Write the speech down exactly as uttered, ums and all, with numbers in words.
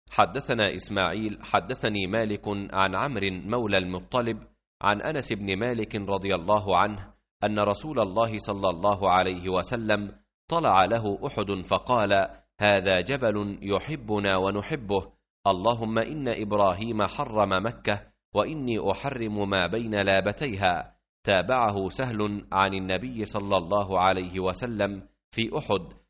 حدثنا إسماعيل حدثني مالك عن عمرو مولى المطلب عن أنس بن مالك رضي الله عنه أن رسول الله صلى الله عليه وسلم طلع له أحد فقال: هذا جبل يحبنا ونحبه، اللهم إن إبراهيم حرم مكة وإني أحرم ما بين لابتيها. تابعه سهل عن النبي صلى الله عليه وسلم في أحد